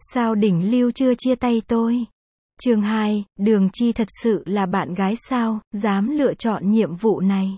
Sao đỉnh lưu chưa chia tay tôi? Chương 2, Đường Chi thật sự là bạn gái sao, dám lựa chọn nhiệm vụ này.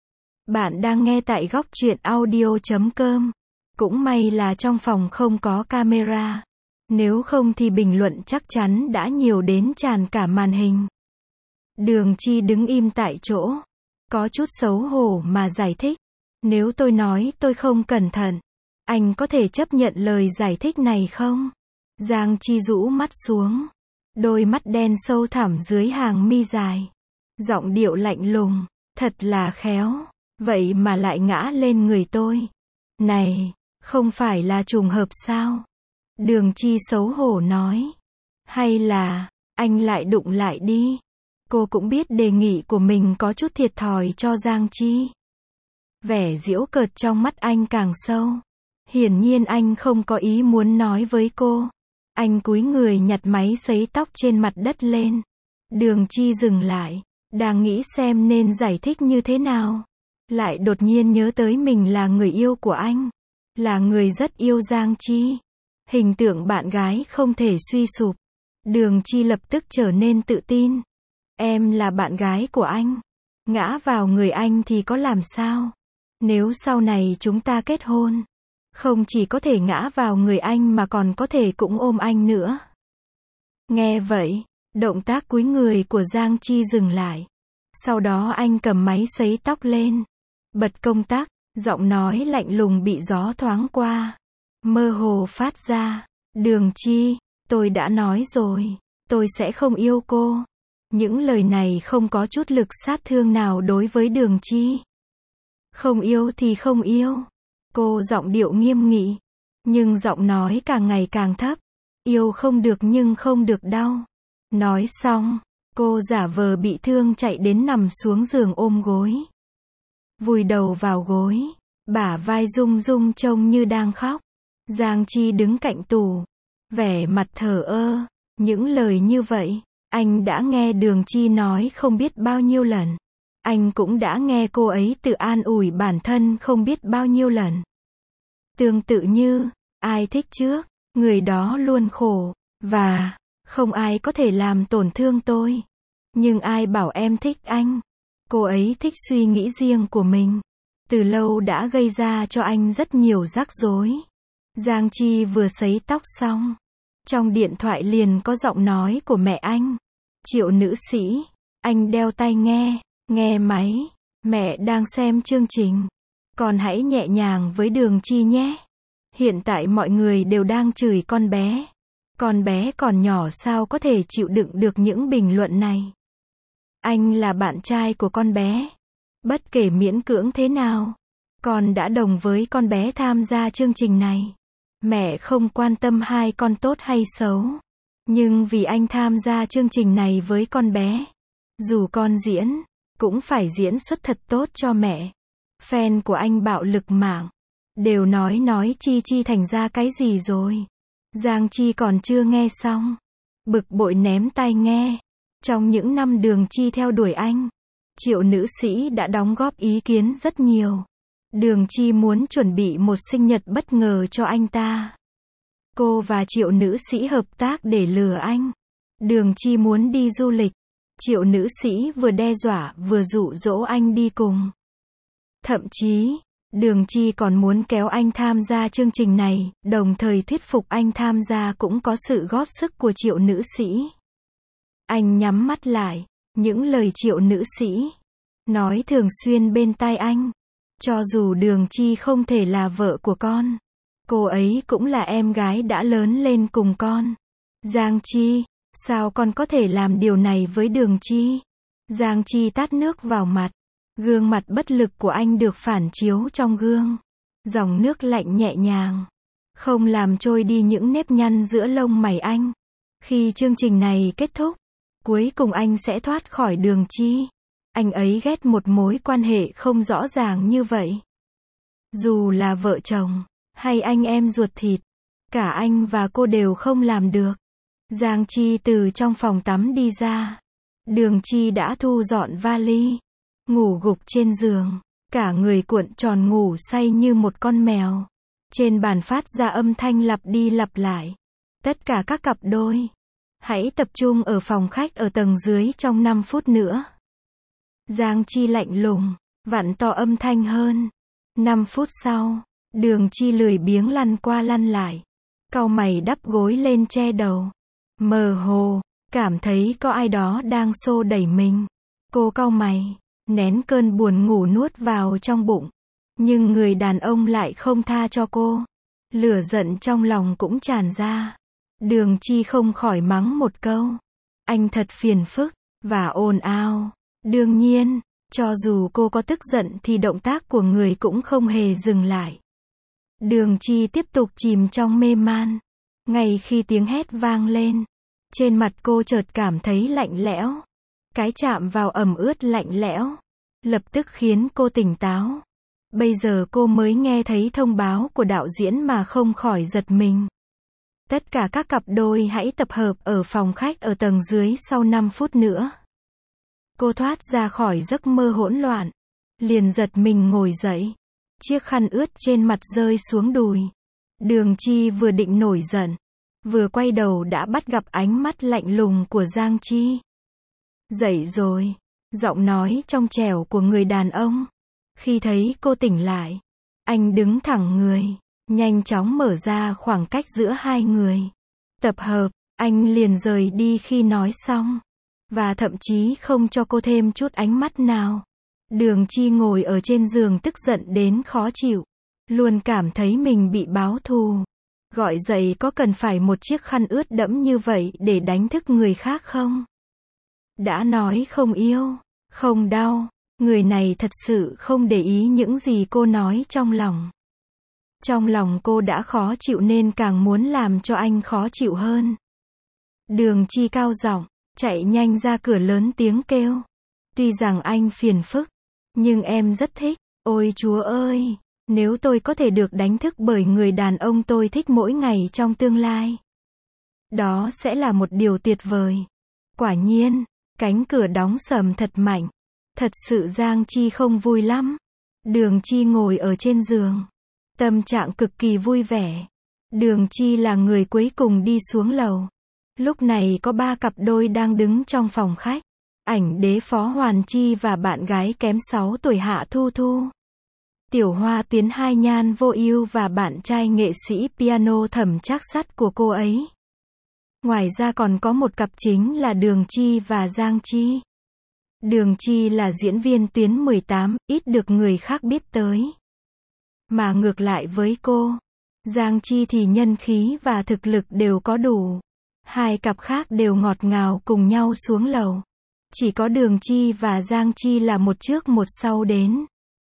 Bạn đang nghe tại góc truyện audio.com. Cũng may là trong phòng không có camera. Nếu không thì bình luận chắc chắn đã nhiều đến tràn cả màn hình. Đường Chi đứng im tại chỗ. Có chút xấu hổ mà giải thích. Nếu tôi nói tôi không cẩn thận, anh có thể chấp nhận lời giải thích này không? Giang Chi rũ mắt xuống. Đôi mắt đen sâu thẳm dưới hàng mi dài. Giọng điệu lạnh lùng. Thật là khéo. Vậy mà lại ngã lên người tôi. Này, không phải là trùng hợp sao? Đường Chi xấu hổ nói. Hay là, anh lại đụng lại đi. Cô cũng biết đề nghị của mình có chút thiệt thòi cho Giang Chi. Vẻ giễu cợt trong mắt anh càng sâu. Hiển nhiên anh không có ý muốn nói với cô. Anh cúi người nhặt máy sấy tóc trên mặt đất lên. Đường Chi dừng lại, đang nghĩ xem nên giải thích như thế nào. Lại đột nhiên nhớ tới mình là người yêu của anh. Là người rất yêu Giang Chi. Hình tượng bạn gái không thể suy sụp. Đường Chi lập tức trở nên tự tin. Em là bạn gái của anh. Ngã vào người anh thì có làm sao? Nếu sau này chúng ta kết hôn, không chỉ có thể ngã vào người anh mà còn có thể cũng ôm anh nữa. Nghe vậy, động tác cúi người của Giang Chi dừng lại. Sau đó anh cầm máy sấy tóc lên. Bật công tắc, giọng nói lạnh lùng bị gió thoáng qua. Mơ hồ phát ra. Đường Chi, tôi đã nói rồi, tôi sẽ không yêu cô. Những lời này không có chút lực sát thương nào đối với Đường Chi. Không yêu thì không yêu. Cô giọng điệu nghiêm nghị. Nhưng giọng nói càng ngày càng thấp. Yêu không được nhưng không được đau. Nói xong, cô giả vờ bị thương chạy đến nằm xuống giường ôm gối. Vùi đầu vào gối. Bả vai rung rung trông như đang khóc. Giang Chi đứng cạnh tủ. Vẻ mặt thờ ơ. Những lời như vậy, anh đã nghe Đường Chi nói không biết bao nhiêu lần. Anh cũng đã nghe cô ấy tự an ủi bản thân không biết bao nhiêu lần. Tương tự như, ai thích trước, người đó luôn khổ, và, không ai có thể làm tổn thương tôi. Nhưng ai bảo em thích anh? Cô ấy thích suy nghĩ riêng của mình. Từ lâu đã gây ra cho anh rất nhiều rắc rối. Giang Chi vừa sấy tóc xong. Trong điện thoại liền có giọng nói của mẹ anh. Triệu nữ sĩ, anh đeo tai nghe. Nghe máy, mẹ đang xem chương trình. Con hãy nhẹ nhàng với Đường Chi nhé. Hiện tại mọi người đều đang chửi con bé. Con bé còn nhỏ sao có thể chịu đựng được những bình luận này. Anh là bạn trai của con bé. Bất kể miễn cưỡng thế nào, con đã đồng với con bé tham gia chương trình này. Mẹ không quan tâm hai con tốt hay xấu. Nhưng vì anh tham gia chương trình này với con bé, dù con diễn, cũng phải diễn xuất thật tốt cho mẹ. Fan của anh bạo lực mạng. Đều nói Chi Chi thành ra cái gì rồi. Giang Chi còn chưa nghe xong. Bực bội ném tai nghe. Trong những năm Đường Chi theo đuổi anh, Triệu nữ sĩ đã đóng góp ý kiến rất nhiều. Đường Chi muốn chuẩn bị một sinh nhật bất ngờ cho anh ta. Cô và Triệu nữ sĩ hợp tác để lừa anh. Đường Chi muốn đi du lịch. Triệu nữ sĩ vừa đe dọa vừa dụ dỗ anh đi cùng. Thậm chí, Đường Chi còn muốn kéo anh tham gia chương trình này, đồng thời thuyết phục anh tham gia cũng có sự góp sức của Triệu nữ sĩ. Anh nhắm mắt lại, những lời Triệu nữ sĩ nói thường xuyên bên tai anh. Cho dù Đường Chi không thể là vợ của con, cô ấy cũng là em gái đã lớn lên cùng con. Giang Chi, sao con có thể làm điều này với Đường Chi? Giang Chi tát nước vào mặt. Gương mặt bất lực của anh được phản chiếu trong gương. Dòng nước lạnh nhẹ nhàng, không làm trôi đi những nếp nhăn giữa lông mày anh. Khi chương trình này kết thúc, cuối cùng anh sẽ thoát khỏi Đường Chi. Anh ấy ghét một mối quan hệ không rõ ràng như vậy. Dù là vợ chồng, hay anh em ruột thịt, cả anh và cô đều không làm được. Giang Chi từ trong phòng tắm đi ra. Đường Chi đã thu dọn vali, ngủ gục trên giường, cả người cuộn tròn ngủ say như một con mèo. Trên bàn phát ra âm thanh lặp đi lặp lại. Tất cả các cặp đôi, hãy tập trung ở phòng khách ở tầng dưới trong 5 phút nữa. Giang Chi lạnh lùng, vặn to âm thanh hơn. 5 phút sau, Đường Chi lười biếng lăn qua lăn lại. Cau mày đắp gối lên che đầu. Mơ hồ, cảm thấy có ai đó đang xô đẩy mình. Cô cau mày, nén cơn buồn ngủ nuốt vào trong bụng. Nhưng người đàn ông lại không tha cho cô. Lửa giận trong lòng cũng tràn ra. Đường Chi không khỏi mắng một câu. Anh thật phiền phức, và ồn ào. Đương nhiên, cho dù cô có tức giận thì động tác của người cũng không hề dừng lại. Đường Chi tiếp tục chìm trong mê man. Ngay khi tiếng hét vang lên, trên mặt cô chợt cảm thấy lạnh lẽo. Cái chạm vào ẩm ướt lạnh lẽo, lập tức khiến cô tỉnh táo. Bây giờ cô mới nghe thấy thông báo của đạo diễn mà không khỏi giật mình. Tất cả các cặp đôi hãy tập hợp ở phòng khách ở tầng dưới sau 5 phút nữa. Cô thoát ra khỏi giấc mơ hỗn loạn, liền giật mình ngồi dậy. Chiếc khăn ướt trên mặt rơi xuống đùi. Đường Chi vừa định nổi giận, vừa quay đầu đã bắt gặp ánh mắt lạnh lùng của Giang Chi. Dậy rồi, giọng nói trong trẻo của người đàn ông. Khi thấy cô tỉnh lại, anh đứng thẳng người, nhanh chóng mở ra khoảng cách giữa hai người. Tập hợp, anh liền rời đi khi nói xong, và thậm chí không cho cô thêm chút ánh mắt nào. Đường Chi ngồi ở trên giường tức giận đến khó chịu, luôn cảm thấy mình bị báo thù. Gọi dậy có cần phải một chiếc khăn ướt đẫm như vậy để đánh thức người khác không? Đã nói không yêu, không đau, người này thật sự không để ý những gì cô nói trong lòng. Trong lòng cô đã khó chịu nên càng muốn làm cho anh khó chịu hơn. Đường Chi cao giọng, chạy nhanh ra cửa lớn tiếng kêu. Tuy rằng anh phiền phức, nhưng em rất thích. Ôi Chúa ơi, nếu tôi có thể được đánh thức bởi người đàn ông tôi thích mỗi ngày trong tương lai, đó sẽ là một điều tuyệt vời. Quả nhiên, cánh cửa đóng sầm thật mạnh. Thật sự Giang Chi không vui lắm. Đường Chi ngồi ở trên giường, tâm trạng cực kỳ vui vẻ. Đường Chi là người cuối cùng đi xuống lầu. Lúc này có 3 cặp đôi đang đứng trong phòng khách. Ảnh đế Phó Hoàn Chi và bạn gái kém 6 tuổi Hạ Thu Thu. Tiểu Hoa Tuyến Hai Nhan Vô Ưu và bạn trai nghệ sĩ piano Thẩm Trác Sắt của cô ấy. Ngoài ra còn có một cặp chính là Đường Chi và Giang Chi. Đường Chi là diễn viên tuyến 18, ít được người khác biết tới. Mà ngược lại với cô, Giang Chi thì nhân khí và thực lực đều có đủ. Hai cặp khác đều ngọt ngào cùng nhau xuống lầu. Chỉ có Đường Chi và Giang Chi là một trước một sau đến.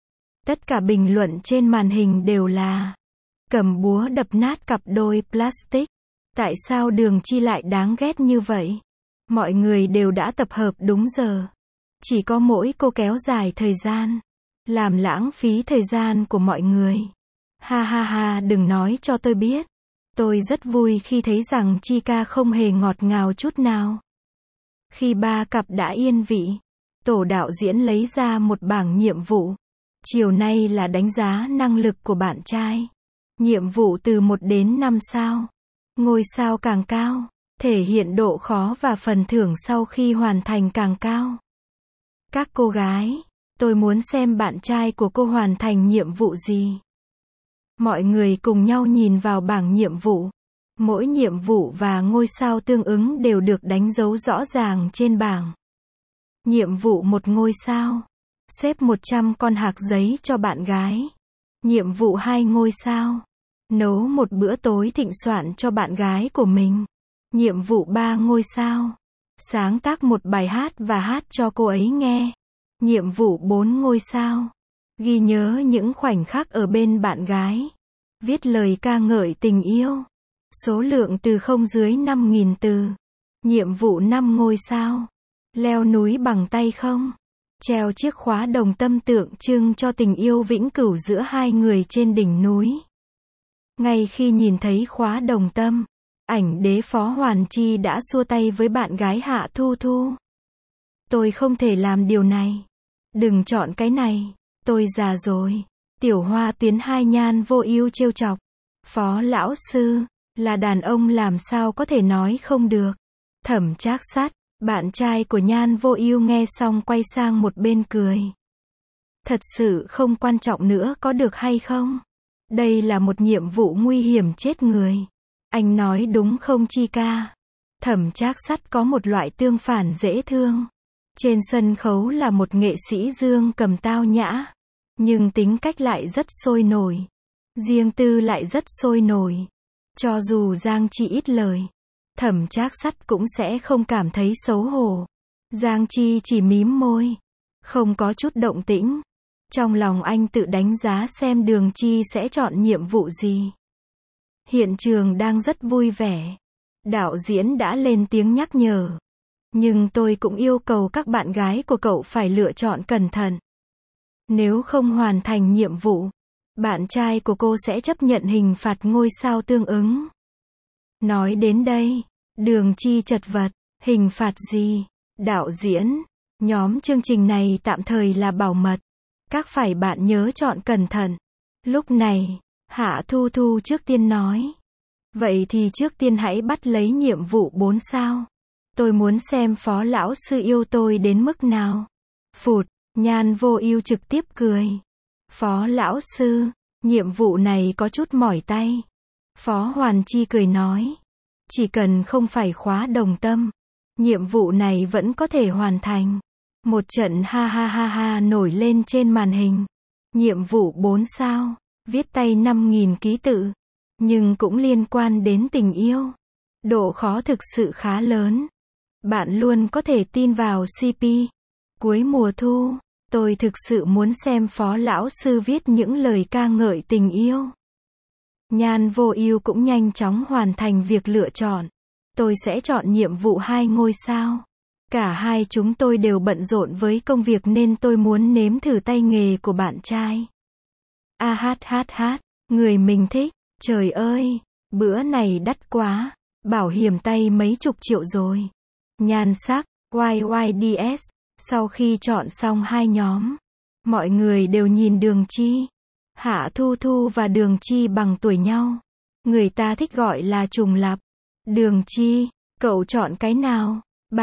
Tất cả bình luận trên màn hình đều là cầm búa đập nát cặp đôi plastic. Tại sao Đường Chi lại đáng ghét như vậy? Mọi người đều đã tập hợp đúng giờ. Chỉ có mỗi cô kéo dài thời gian, làm lãng phí thời gian của mọi người. Ha ha ha, đừng nói cho tôi biết. Tôi rất vui khi thấy rằng Chi ca không hề ngọt ngào chút nào. Khi 3 cặp đã yên vị, tổ đạo diễn lấy ra một bảng nhiệm vụ. Chiều nay là đánh giá năng lực của bạn trai. Nhiệm vụ từ 1 đến 5 sao. Ngôi sao càng cao, thể hiện độ khó và phần thưởng sau khi hoàn thành càng cao. Các cô gái, tôi muốn xem bạn trai của cô hoàn thành nhiệm vụ gì. Mọi người cùng nhau nhìn vào bảng nhiệm vụ. Mỗi nhiệm vụ và ngôi sao tương ứng đều được đánh dấu rõ ràng trên bảng. Nhiệm vụ 1 ngôi sao. Xếp 100 con hạc giấy cho bạn gái. Nhiệm vụ 2 ngôi sao. Nấu một bữa tối thịnh soạn cho bạn gái của mình. Nhiệm vụ 3 ngôi sao. Sáng tác một bài hát và hát cho cô ấy nghe. Nhiệm vụ 4 ngôi sao. Ghi nhớ những khoảnh khắc ở bên bạn gái. Viết lời ca ngợi tình yêu. Số lượng từ không dưới 5.000 từ. Nhiệm vụ 5 ngôi sao. Leo núi bằng tay không. Treo chiếc khóa đồng tâm tượng trưng cho tình yêu vĩnh cửu giữa hai người trên đỉnh núi. Ngay khi nhìn thấy khóa đồng tâm, ảnh đế Phó Hoàn Chi đã xua tay với bạn gái Hạ Thu Thu. Tôi không thể làm điều này. Đừng chọn cái này. Tôi già rồi. Tiểu Hoa Tuyến Hai Nhan Vô Ưu trêu chọc. Phó lão sư, Là đàn ông làm sao có thể nói không được. Thẩm Trác Sắt, bạn trai của Nhan Vô Ưu nghe xong quay sang một bên cười. Thật sự không quan trọng nữa có được hay không? Đây là một nhiệm vụ nguy hiểm chết người. Anh nói đúng không Chi ca? Thẩm Trác Sắt có một loại tương phản dễ thương. Trên sân khấu là một nghệ sĩ dương cầm tao nhã, nhưng tính cách lại rất sôi nổi. Riêng tư lại rất sôi nổi. Cho dù Giang Chi ít lời, Thẩm Trác Sắt cũng sẽ không cảm thấy xấu hổ. Giang Chi chỉ mím môi, không có chút động tĩnh. Trong lòng anh tự đánh giá xem Đường Chi sẽ chọn nhiệm vụ gì. Hiện trường đang rất vui vẻ. Đạo diễn đã lên tiếng nhắc nhở. Nhưng tôi cũng yêu cầu các bạn gái của cậu phải lựa chọn cẩn thận. Nếu không hoàn thành nhiệm vụ, bạn trai của cô sẽ chấp nhận hình phạt ngôi sao tương ứng. Nói đến đây, Đường Chi chật vật. Hình phạt gì? Đạo diễn, nhóm chương trình này tạm thời là bảo mật. Các phải bạn nhớ chọn cẩn thận. Lúc này, Hạ Thu Thu trước tiên nói. Vậy thì trước tiên hãy bắt lấy nhiệm vụ 4 sao. Tôi muốn xem Phó lão sư yêu tôi đến mức nào. Phụt, Nhan Vô Ưu trực tiếp cười. Phó lão sư, nhiệm vụ này có chút mỏi tay. Phó Hoàn Chi cười nói. Chỉ cần không phải khóa đồng tâm, nhiệm vụ này vẫn có thể hoàn thành. Một trận ha ha ha ha nổi lên trên màn hình. Nhiệm vụ 4 sao, viết tay 5.000 ký tự, nhưng cũng liên quan đến tình yêu. Độ khó thực sự khá lớn. Bạn luôn có thể tin vào CP. Cuối mùa thu, tôi thực sự muốn xem Phó lão sư viết những lời ca ngợi tình yêu. Nhan Vô Ưu cũng nhanh chóng hoàn thành việc lựa chọn. Tôi sẽ chọn nhiệm vụ 2 ngôi sao. Cả hai chúng tôi đều bận rộn với công việc nên tôi muốn nếm thử tay nghề của bạn trai. A hát hát hát, người mình thích, trời ơi, bữa này đắt quá, bảo hiểm tay mấy chục triệu rồi. Nhan sắc, YYDS, sau khi chọn xong 2 nhóm, mọi người đều nhìn Đường Chi. Hạ Thu Thu và Đường Chi bằng tuổi nhau. Người ta thích gọi là trùng lặp. Đường Chi, cậu chọn cái nào?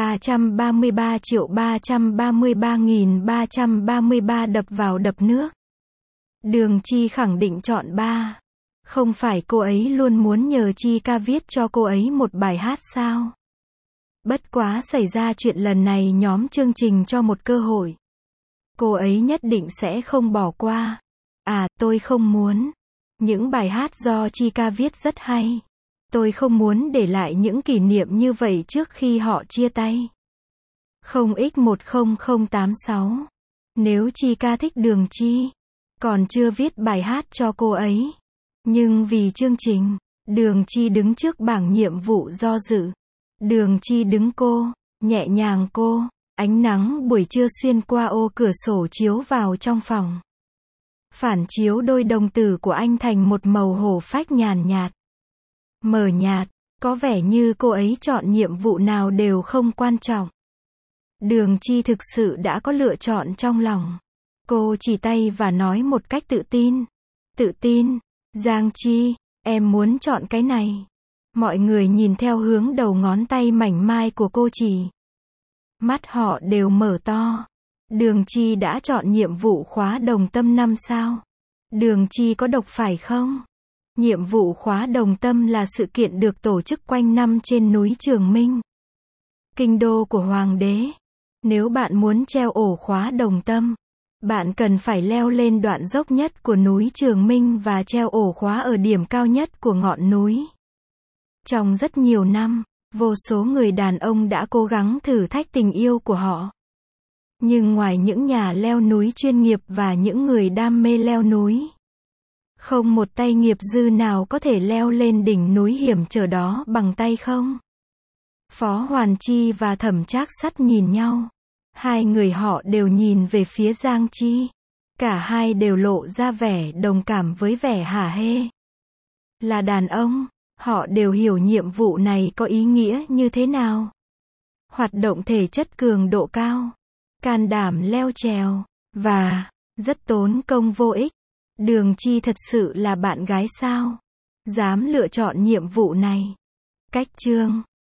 333.333.333 đập vào đập nước. Đường Chi khẳng định chọn 3. Không phải cô ấy luôn muốn nhờ Chi ca viết cho cô ấy một bài hát sao? Bất quá xảy ra chuyện lần này nhóm chương trình cho một cơ hội. Cô ấy nhất định sẽ không bỏ qua. À, tôi không muốn. Những bài hát do Chi ca viết rất hay. Tôi không muốn để lại những kỷ niệm như vậy trước khi họ chia tay. 0x10086. Nếu Chi ca thích Đường Chi, còn chưa viết bài hát cho cô ấy. Nhưng vì chương trình, Đường Chi đứng trước bảng nhiệm vụ do dự. Đường Chi đứng cô, nhẹ nhàng cô, ánh nắng buổi trưa xuyên qua ô cửa sổ chiếu vào trong phòng. Phản chiếu đôi đồng tử của anh thành một màu hổ phách nhàn nhạt. Mờ nhạt, có vẻ như cô ấy chọn nhiệm vụ nào đều không quan trọng. Đường Chi thực sự đã có lựa chọn trong lòng. Cô chỉ tay và nói một cách tự tin. Tự tin, Giang Chi, em muốn chọn cái này. Mọi người nhìn theo hướng đầu ngón tay mảnh mai của cô chỉ. Mắt họ đều mở to. Đường Chi đã chọn nhiệm vụ khóa đồng tâm 5 sao. Đường Chi có độc phải không? Nhiệm vụ khóa đồng tâm là sự kiện được tổ chức quanh năm trên núi Trường Minh, kinh đô của Hoàng đế. Nếu bạn muốn treo ổ khóa đồng tâm, bạn cần phải leo lên đoạn dốc nhất của núi Trường Minh và treo ổ khóa ở điểm cao nhất của ngọn núi. Trong rất nhiều năm, vô số người đàn ông đã cố gắng thử thách tình yêu của họ. Nhưng ngoài những nhà leo núi chuyên nghiệp và những người đam mê leo núi, không một tay nghiệp dư nào có thể leo lên đỉnh núi hiểm trở đó bằng tay không. Phó Hoàn Chi và Thẩm Trác Sắt nhìn nhau. Hai người họ đều nhìn về phía Giang Chi. Cả hai đều lộ ra vẻ đồng cảm với vẻ hả hê. Là đàn ông, họ đều hiểu nhiệm vụ này có ý nghĩa như thế nào. Hoạt động thể chất cường độ cao, can đảm leo trèo, và rất tốn công vô ích. Đường Chi thật sự là bạn gái sao? Dám lựa chọn nhiệm vụ này. Cách chương